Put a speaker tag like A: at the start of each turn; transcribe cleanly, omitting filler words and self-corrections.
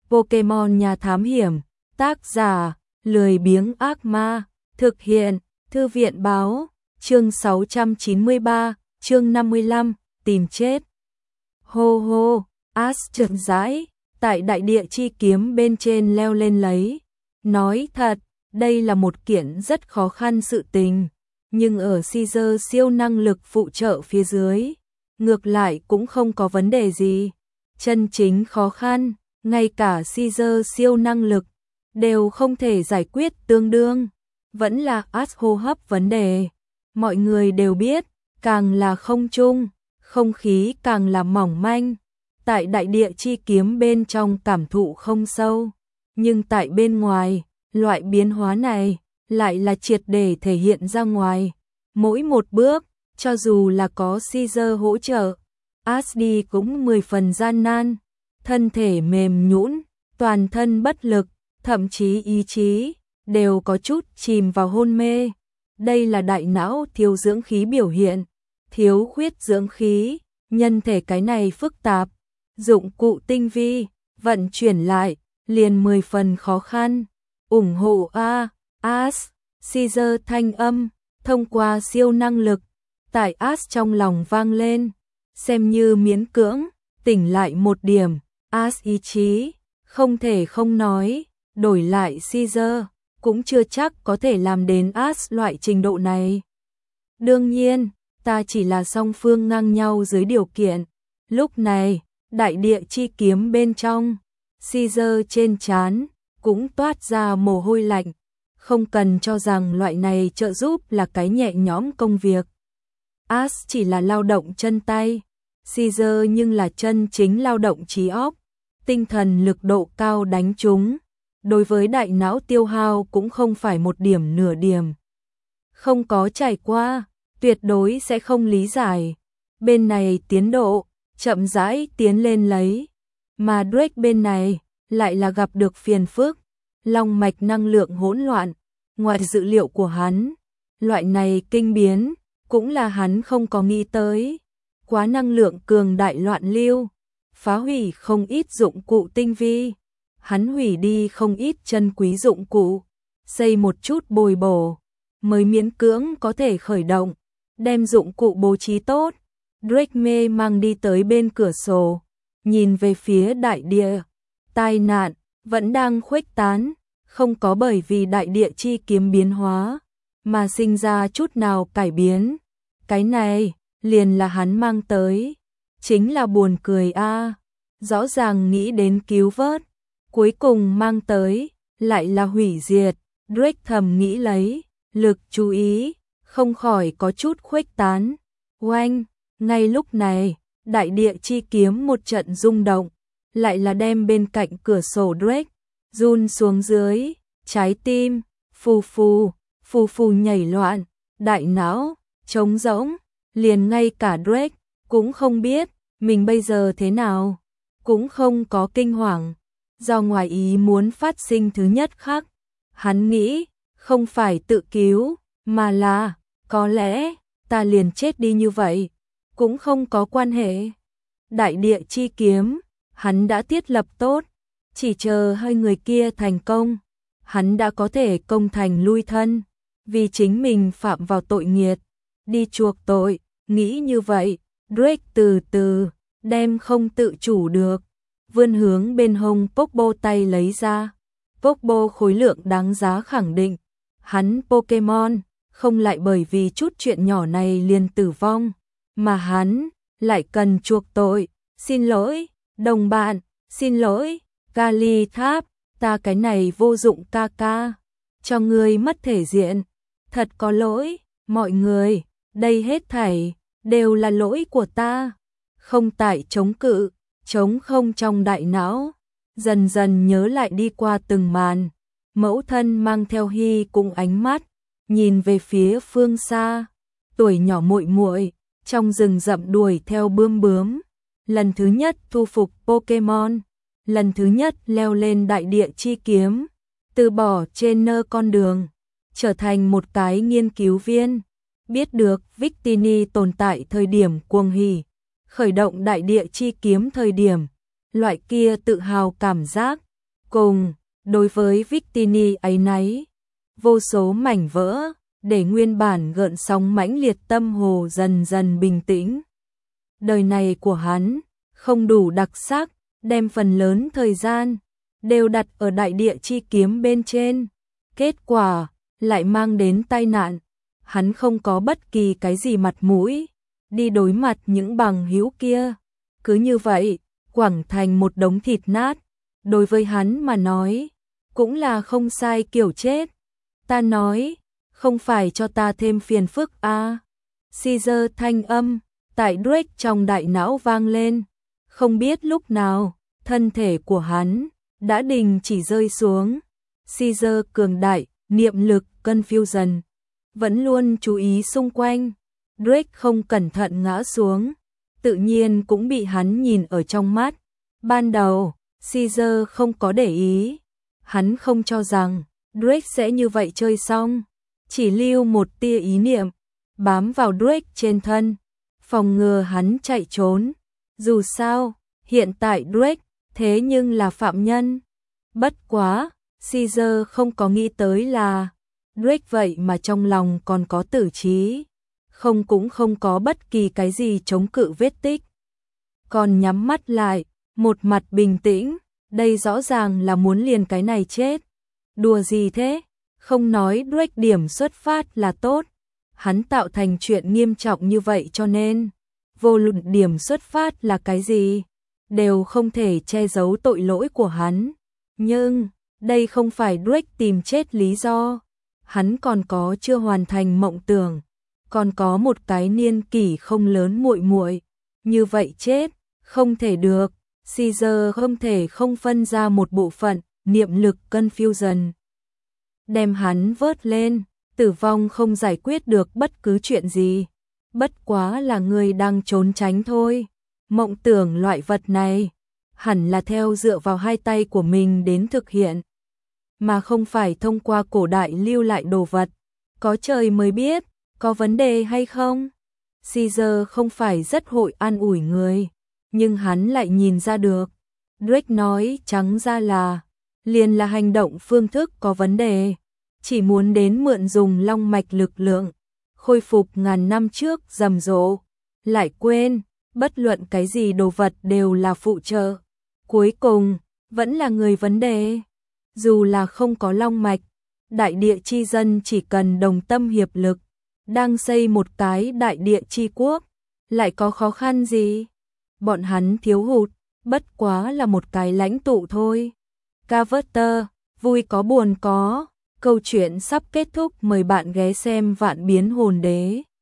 A: Pokemon Nhà Thám Hiểm, tác giả, lười biếng ác ma, thực hiện, Thư viện báo, chương 693, chương 55, tìm chết. Hô hô, Ash chậm rãi, tại đại địa chi kiếm bên trên leo lên lấy. Nói thật, đây là một kiện rất khó khăn sự tình, nhưng ở Caesar siêu năng lực phụ trợ phía dưới, ngược lại cũng không có vấn đề gì. Chân chính khó khăn, ngay cả Caesar siêu năng lực đều không thể giải quyết tương đương, vẫn là Ash hô hấp vấn đề. Mọi người đều biết, càng là không trung, không khí càng là mỏng manh. Tại đại địa chi kiếm bên trong cảm thụ không sâu, nhưng tại bên ngoài, loại biến hóa này lại là triệt để thể hiện ra ngoài. Mỗi một bước, cho dù là có Caesar hỗ trợ, Ash đi cũng 10 phần gian nan, thân thể mềm nhũn, toàn thân bất lực, thậm chí ý chí đều có chút chìm vào hôn mê. Đây là đại não thiếu dưỡng khí biểu hiện, thiếu khuyết dưỡng khí, nhân thể cái này phức tạp, dụng cụ tinh vi, vận chuyển lại, liền 10 phần khó khăn. Ủng hộ Ash, Caesar thanh âm, thông qua siêu năng lực, tại Ash trong lòng vang lên, xem như miễn cưỡng, tỉnh lại một điểm. Ash ý chí, không thể không nói, đổi lại Caesar, cũng chưa chắc có thể làm đến Ash loại trình độ này. Đương nhiên, ta chỉ là song phương ngang nhau dưới điều kiện. Lúc này, đại địa chi kiếm bên trong, Caesar trên trán cũng toát ra mồ hôi lạnh, không cần cho rằng loại này trợ giúp là cái nhẹ nhõm công việc. Ash chỉ là lao động chân tay, Caesar nhưng là chân chính lao động trí óc, tinh thần lực độ cao đánh trúng, đối với đại não tiêu hao cũng không phải một điểm nửa điểm. Không có trải qua, tuyệt đối sẽ không lý giải. Bên này tiến độ, chậm rãi tiến lên lấy, mà Drake bên này lại là gặp được phiền phức, long mạch năng lượng hỗn loạn, ngoài dự liệu của hắn. Loại này kinh biến, cũng là hắn không có nghĩ tới. Quá năng lượng cường đại loạn lưu, phá hủy không ít dụng cụ tinh vi. Hắn hủy đi không ít chân quý dụng cụ, xây một chút bồi bổ, mới miễn cưỡng có thể khởi động, đem dụng cụ bố trí tốt. Drake mê mang đi tới bên cửa sổ, nhìn về phía đại địa. Tai nạn vẫn đang khuếch tán, không có bởi vì đại địa chi kiếm biến hóa mà sinh ra chút nào cải biến. Cái này liền là hắn mang tới, chính là buồn cười a. Rõ ràng nghĩ đến cứu vớt, cuối cùng mang tới lại là hủy diệt. Drake thầm nghĩ lấy, lực chú ý không khỏi có chút khuếch tán. Oanh, ngay lúc này, đại địa chi kiếm một trận rung động, lại là đem bên cạnh cửa sổ Drake run xuống dưới, trái tim phù phù nhảy loạn, đại não trống rỗng, liền ngay cả Drake cũng không biết mình bây giờ thế nào, cũng không có kinh hoàng. Do ngoài ý muốn phát sinh thứ nhất khắc, hắn nghĩ không phải tự cứu, mà là có lẽ ta liền chết đi như vậy, cũng không có quan hệ. Đại địa chi kiếm, hắn đã thiết lập tốt, chỉ chờ hai người kia thành công, hắn đã có thể công thành lui thân, vì chính mình phạm vào tội nghiệt, đi chuộc tội. Nghĩ như vậy, Drake từ từ đem không tự chủ được, vươn hướng bên hông Pokeball tay lấy ra. Pokeball khối lượng đáng giá khẳng định, hắn Pokemon không lại bởi vì chút chuyện nhỏ này liền tử vong, mà hắn lại cần chuộc tội. Xin lỗi, đồng bạn, xin lỗi, Kali Tháp, ta cái này vô dụng ca ca, cho ngươi mất thể diện, thật có lỗi, mọi người, đây hết thảy đều là lỗi của ta. Không tại chống cự, trống không trong đại não, dần dần nhớ lại đi qua từng màn. Mẫu thân mang theo hy cùng ánh mắt, nhìn về phía phương xa, tuổi nhỏ muội muội trong rừng rậm đuổi theo bướm bướm, lần thứ nhất thu phục Pokemon, lần thứ nhất leo lên đại địa chi kiếm, từ bỏ trên nơ con đường, trở thành một cái nghiên cứu viên, biết được Victini tồn tại thời điểm cuồng hỉ, khởi động đại địa chi kiếm thời điểm, loại kia tự hào cảm giác, cùng, đối với Victini ấy nấy, vô số mảnh vỡ, để nguyên bản gợn sóng mãnh liệt tâm hồ dần dần bình tĩnh. Đời này của hắn không đủ đặc sắc, đem phần lớn thời gian đều đặt ở đại địa chi kiếm bên trên. Kết quả lại mang đến tai nạn. Hắn không có bất kỳ cái gì mặt mũi đi đối mặt những bằng hữu kia. Cứ như vậy, quẳng thành một đống thịt nát. Đối với hắn mà nói, cũng là không sai kiểu chết. Ta nói, không phải cho ta thêm phiền phức à. Caesar thanh âm tại Drake trong đại não vang lên. Không biết lúc nào, thân thể của hắn đã đình chỉ rơi xuống. Caesar cường đại, niệm lực, confusion, vẫn luôn chú ý xung quanh. Drake không cẩn thận ngã xuống, tự nhiên cũng bị hắn nhìn ở trong mắt. Ban đầu, Caesar không có để ý. Hắn không cho rằng Drake sẽ như vậy chơi xong. Chỉ lưu một tia ý niệm, bám vào Drake trên thân, phòng ngừa hắn chạy trốn. Dù sao, hiện tại Drake thế nhưng là phạm nhân. Bất quá, Caesar không có nghĩ tới là Drake vậy mà trong lòng còn có tử trí. Cũng không có bất kỳ cái gì chống cự vết tích. Còn nhắm mắt lại, một mặt bình tĩnh, đây rõ ràng là muốn liền cái này chết. Đùa gì thế? Không nói Drake điểm xuất phát là tốt. Hắn tạo thành chuyện nghiêm trọng như vậy cho nên, vô luận điểm xuất phát là cái gì, đều không thể che giấu tội lỗi của hắn. Nhưng, đây không phải Drake tìm chết lý do. Hắn còn có chưa hoàn thành mộng tưởng, còn có một cái niên kỷ không lớn muội muội. Như vậy chết, không thể được. Caesar không thể không phân ra một bộ phận, niệm lực confusion. Đem hắn vớt lên, tử vong không giải quyết được bất cứ chuyện gì. Bất quá là người đang trốn tránh thôi. Mộng tưởng loại vật này, hẳn là theo dựa vào hai tay của mình đến thực hiện, mà không phải thông qua cổ đại lưu lại đồ vật. Có trời mới biết, có vấn đề hay không? Caesar không phải rất hội an ủi người, nhưng hắn lại nhìn ra được. Drake nói trắng ra là, liền là hành động phương thức có vấn đề. Chỉ muốn đến mượn dùng long mạch lực lượng, khôi phục ngàn năm trước rầm rộ. Lại quên, bất luận cái gì đồ vật đều là phụ trợ. Cuối cùng, vẫn là người vấn đề. Dù là không có long mạch, đại địa chi dân chỉ cần đồng tâm hiệp lực, đang xây một cái đại địa chi quốc, lại có khó khăn gì? Bọn hắn thiếu hụt, bất quá là một cái lãnh tụ thôi. Carver, vui có buồn có, câu chuyện sắp kết thúc, mời bạn ghé xem Vạn Biến Hồn Đế.